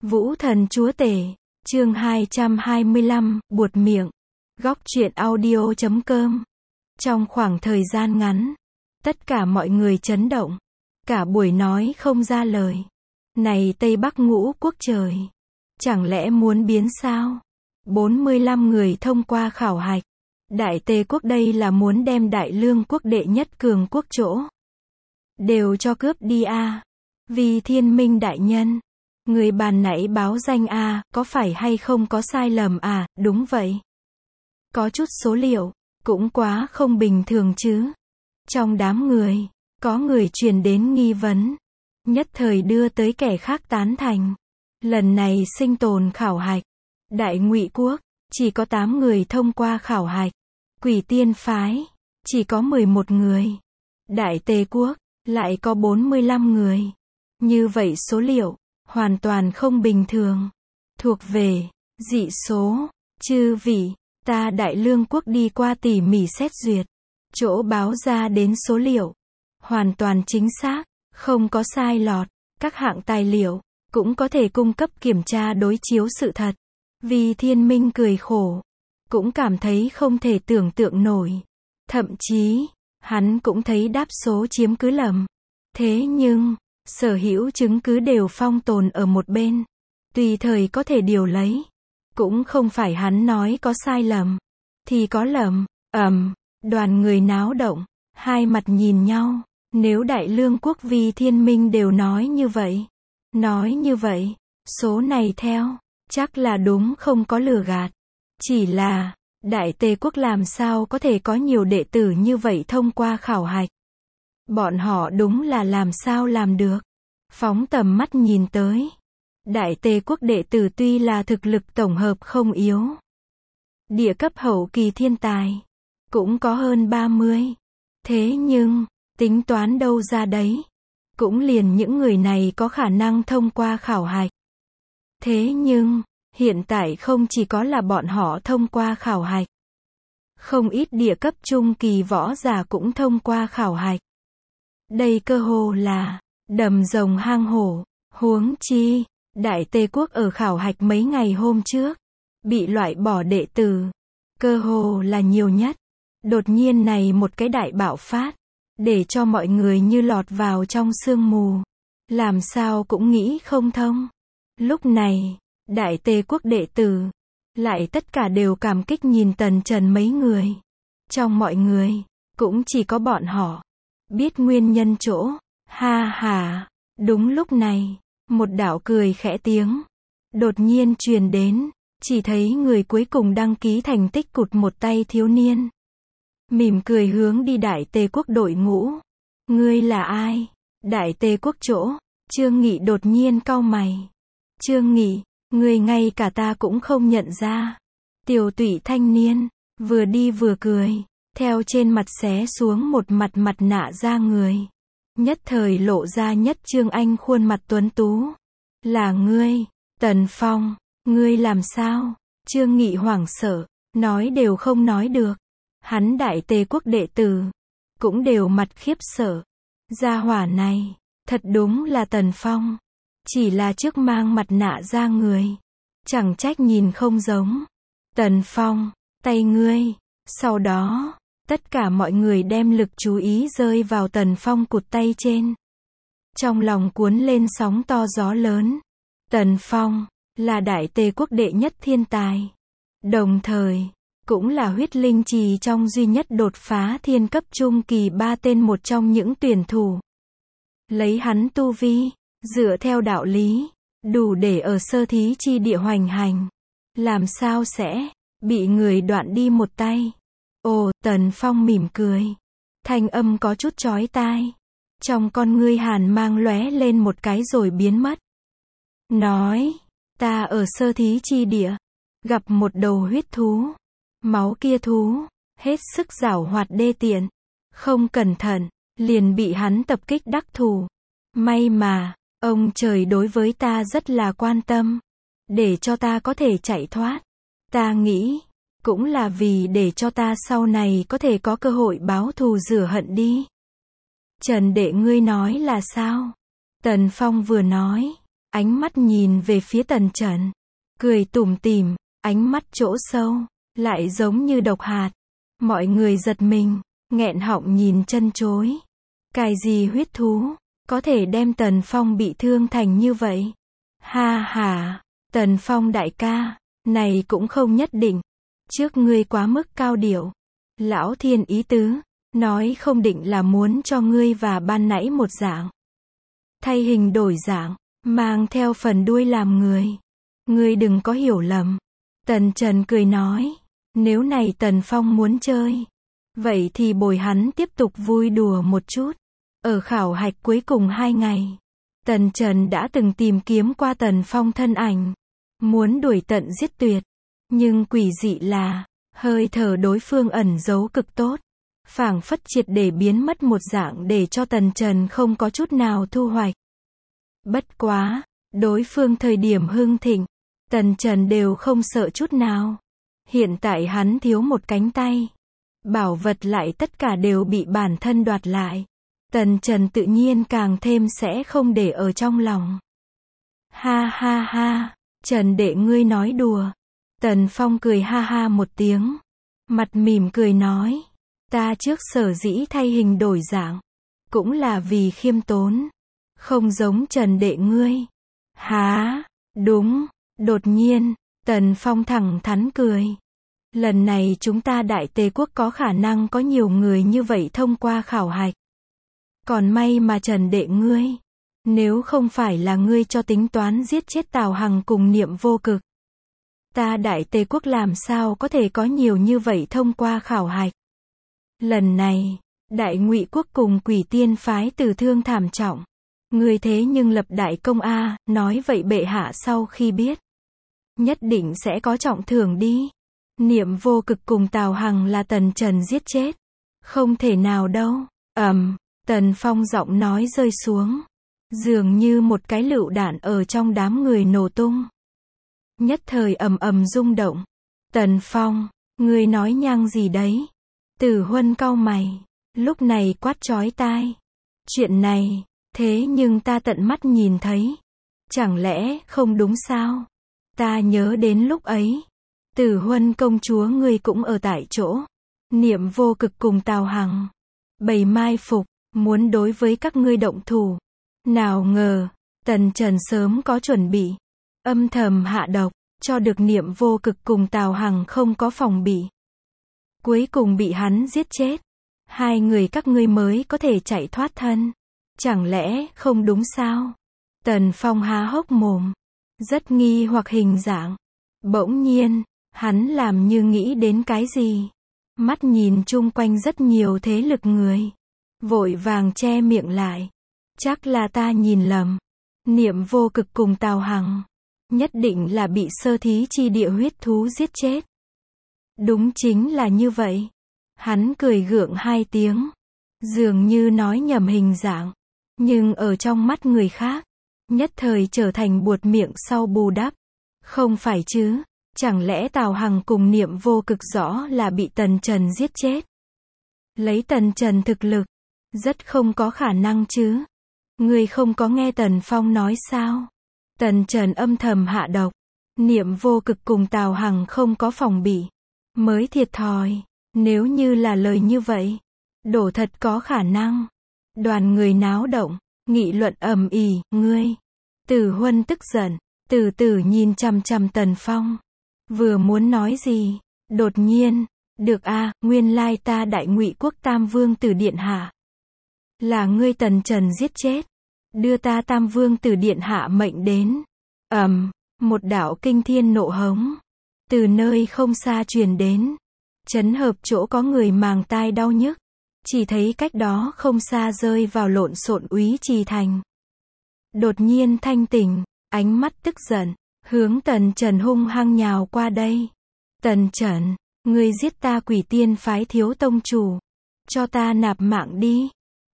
Vũ Thần Chúa Tể, chương 225, buột miệng. Góc truyện audio.com. Trong khoảng thời gian ngắn, tất cả mọi người chấn động. Cả buổi nói không ra lời. Này Tây Bắc ngũ quốc trời! Chẳng lẽ muốn biến sao? 45 người thông qua khảo hạch. Đại Tề quốc đây là muốn đem Đại Lương quốc đệ nhất cường quốc chỗ. Đều cho cướp đi à? Vì Thiên Minh đại nhân. Người bàn nãy báo danh à, có phải hay không có sai lầm à? Đúng vậy. Có chút số liệu, cũng quá không bình thường chứ. Trong đám người, có người truyền đến nghi vấn. Nhất thời đưa tới kẻ khác tán thành. Lần này sinh tồn khảo hạch. Đại Ngụy quốc, chỉ có 8 người thông qua khảo hạch. Quỷ Tiên phái, chỉ có 11 người. Đại Tề quốc, lại có 45 người. Như vậy số liệu, hoàn toàn không bình thường. Thuộc về dị số. Chư vị, ta Đại Lương quốc đi qua tỉ mỉ xét duyệt. Chỗ báo ra đến số liệu, hoàn toàn chính xác, không có sai lọt. Các hạng tài liệu, cũng có thể cung cấp kiểm tra đối chiếu sự thật. Vì Thiên Minh cười khổ, cũng cảm thấy không thể tưởng tượng nổi. Thậm chí, hắn cũng thấy đáp số chiếm cứ lầm. Thế nhưng, sở hữu chứng cứ đều phong tồn ở một bên. Tùy thời có thể điều lấy. Cũng không phải hắn nói có sai lầm. Thì có lầm. Đoàn người náo động. Hai mặt nhìn nhau. Nếu Đại Lương quốc Vì Thiên Minh đều nói như vậy. Nói như vậy. Số này theo. Chắc là đúng không có lừa gạt. Chỉ là, Đại Tề quốc làm sao có thể có nhiều đệ tử như vậy thông qua khảo hạch. Bọn họ đúng là làm sao làm được. Phóng tầm mắt nhìn tới. Đại Tề quốc đệ tử tuy là thực lực tổng hợp không yếu. Địa cấp hậu kỳ thiên tài. Cũng có hơn 30. Thế nhưng, tính toán đâu ra đấy. Cũng liền những người này có khả năng thông qua khảo hạch. Thế nhưng, hiện tại không chỉ có là bọn họ thông qua khảo hạch. Không ít địa cấp trung kỳ võ giả cũng thông qua khảo hạch. Đây cơ hồ là đầm rồng hang hổ. Huống chi, Đại Tề quốc ở khảo hạch mấy ngày hôm trước, bị loại bỏ đệ tử. Cơ hồ là nhiều nhất. Đột nhiên này một cái đại bạo phát, để cho mọi người như lọt vào trong sương mù. Làm sao cũng nghĩ không thông. Lúc này, Đại Tề quốc đệ tử, lại tất cả đều cảm kích nhìn Tần Trần mấy người. Trong mọi người, cũng chỉ có bọn họ biết nguyên nhân chỗ. Ha ha, đúng lúc này, một đạo cười khẽ tiếng đột nhiên truyền đến, chỉ thấy người cuối cùng đăng ký thành tích cụt một tay thiếu niên. Mỉm cười hướng đi Đại Tề quốc đội ngũ. Ngươi là ai? Đại Tề quốc chỗ, Trương Nghị đột nhiên cau mày. Trương Nghị, ngươi ngay cả ta cũng không nhận ra. Tiểu tụy thanh niên, vừa đi vừa cười, theo trên mặt xé xuống một mặt mặt nạ da người. Nhất thời lộ ra nhất Trương Anh khuôn mặt tuấn tú. Là ngươi, Tần Phong, ngươi làm sao? Trương Nghị hoảng sợ, nói đều không nói được. Hắn Đại Tề quốc đệ tử, cũng đều mặt khiếp sợ. Gia hỏa này, thật đúng là Tần Phong. Chỉ là trước mang mặt nạ da người. Chẳng trách nhìn không giống. Tần Phong, tay ngươi. Sau đó, tất cả mọi người đem lực chú ý rơi vào Tần Phong cụt tay trên. Trong lòng cuốn lên sóng to gió lớn. Tần Phong, là Đại Tề quốc đệ nhất thiên tài. Đồng thời, cũng là huyết linh trì trong duy nhất đột phá thiên cấp trung kỳ 3 tên một trong những tuyển thủ. Lấy hắn tu vi, dựa theo đạo lý, đủ để ở sơ thí chi địa hoành hành. Làm sao sẽ bị người đoạn đi một tay? Ồ, Tần Phong mỉm cười. Thanh âm có chút chói tai. Trong con ngươi hàn mang lóe lên một cái rồi biến mất. Nói, ta ở sơ thí chi địa, gặp một đầu huyết thú. Máu kia thú, hết sức giảo hoạt đê tiện. Không cẩn thận, liền bị hắn tập kích đắc thủ. May mà, ông trời đối với ta rất là quan tâm. Để cho ta có thể chạy thoát. Ta nghĩ, cũng là vì để cho ta sau này có thể có cơ hội báo thù rửa hận đi. Trần đệ ngươi nói là sao? Tần Phong vừa nói. ánh mắt nhìn về phía Tần Trần. Cười tủm tỉm, ánh mắt chỗ sâu, lại giống như độc hạt. Mọi người giật mình, nghẹn họng nhìn chân chối. Cái gì huyết thú, có thể đem Tần Phong bị thương thành như vậy? Ha ha, Tần Phong đại ca, này cũng không nhất định. Trước ngươi quá mức cao điệu. Lão Thiên ý tứ, nói không định là muốn cho ngươi và ban nãy một dạng. Thay hình đổi dạng, mang theo phần đuôi làm người. Ngươi đừng có hiểu lầm. Tần Trần cười nói, nếu này Tần Phong muốn chơi, vậy thì bồi hắn tiếp tục vui đùa một chút. Ở khảo hạch cuối cùng 2 ngày, Tần Trần đã từng tìm kiếm qua Tần Phong thân ảnh, muốn đuổi tận giết tuyệt. Nhưng quỷ dị là, hơi thở đối phương ẩn giấu cực tốt, phảng phất triệt để biến mất một dạng để cho Tần Trần không có chút nào thu hoạch. Bất quá, đối phương thời điểm hưng thịnh, Tần Trần đều không sợ chút nào. Hiện tại hắn thiếu một cánh tay, bảo vật lại tất cả đều bị bản thân đoạt lại. Tần Trần tự nhiên càng thêm sẽ không để ở trong lòng. Ha ha ha, Trần đệ ngươi nói đùa. Tần Phong cười ha ha một tiếng, mặt mỉm cười nói, ta trước sở dĩ thay hình đổi dạng, cũng là vì khiêm tốn, không giống Trần đệ ngươi. Há, đúng. Đột nhiên, Tần Phong thẳng thắn cười. Lần này chúng ta Đại Tề Quốc có khả năng có nhiều người như vậy thông qua khảo hạch. Còn may mà Trần đệ ngươi, nếu không phải là ngươi cho tính toán giết chết Tào Hằng cùng Niệm Vô Cực, ta Đại Tề Quốc làm sao có thể có nhiều như vậy thông qua khảo hạch. Lần này, Đại Ngụy Quốc cùng Quỷ Tiên phái tử thương thảm trọng. Ngươi thế nhưng lập đại công a, nói vậy bệ hạ sau khi biết, nhất định sẽ có trọng thưởng đi. Niệm Vô Cực cùng Tào Hằng là Tần Trần giết chết. Không thể nào đâu. Tần Phong giọng nói rơi xuống, dường như một cái lựu đạn ở trong đám người nổ tung. Nhất thời ầm ầm rung động. Tần Phong, ngươi nói nhăng gì đấy? Tử Huân cau mày, lúc này quát chói tai. Chuyện này, thế nhưng ta tận mắt nhìn thấy. Chẳng lẽ không đúng sao? Ta nhớ đến lúc ấy, Tử Huân công chúa ngươi cũng ở tại chỗ. Niệm Vô Cực cùng Tào Hằng bày mai phục, muốn đối với các ngươi động thủ. Nào ngờ, Tần Trần sớm có chuẩn bị, âm thầm hạ độc, cho được Niệm Vô Cực cùng Tào Hằng không có phòng bị. Cuối cùng bị hắn giết chết. 2 người các ngươi mới có thể chạy thoát thân. Chẳng lẽ không đúng sao? Tần Phong há hốc mồm, rất nghi hoặc hình dạng. Bỗng nhiên, hắn làm như nghĩ đến cái gì. Mắt nhìn chung quanh rất nhiều thế lực người, vội vàng che miệng lại. Chắc là ta nhìn lầm. Niệm Vô Cực cùng Tào Hằng, nhất định là bị sơ thí chi địa huyết thú giết chết. Đúng chính là như vậy. Hắn cười gượng 2 tiếng, dường như nói nhầm hình dạng, nhưng ở trong mắt người khác, nhất thời trở thành buột miệng sau bù đắp. Không phải chứ, chẳng lẽ Tào Hằng cùng Niệm Vô Cực rõ là bị Tần Trần giết chết? Lấy Tần Trần thực lực, rất không có khả năng chứ. Người không có nghe Tần Phong nói sao? Tần Trần âm thầm hạ độc, Niệm Vô Cực cùng Tào Hằng không có phòng bị, mới thiệt thòi. Nếu như là lời như vậy, đổ thật có khả năng. Đoàn người náo động, nghị luận ầm ĩ, ngươi. Tử Huân tức giận, từ từ nhìn chằm chằm Tần Phong. Vừa muốn nói gì, đột nhiên, được a, nguyên lai ta Đại Ngụy Quốc Tam Vương Tử Điện Hạ. Là ngươi Tần Trần giết chết. Đưa ta Tam Vương Tử Điện Hạ mệnh đến. Một đạo kinh thiên nộ hống, từ nơi không xa truyền đến. Chấn hợp chỗ có người màng tai đau nhức. Chỉ thấy cách đó không xa rơi vào lộn xộn Úy Trì Thành. Đột nhiên thanh tỉnh, ánh mắt tức giận, hướng Tần Trần hung hăng nhào qua đây. Tần Trần, ngươi giết ta Quỷ Tiên phái thiếu tông chủ, cho ta nạp mạng đi.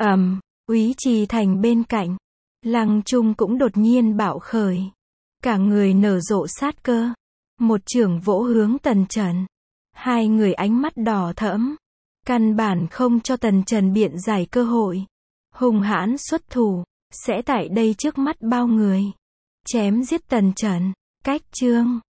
Úy Trì Thành bên cạnh, Lăng Trung cũng đột nhiên bạo khởi, cả người nở rộ sát cơ, một chưởng vỗ hướng Tần Trần. 2 người ánh mắt đỏ thẫm, căn bản không cho Tần Trần biện giải cơ hội. Hung hãn xuất thủ, sẽ tại đây trước mắt bao người. chém giết Tần Chẩn. Cách chương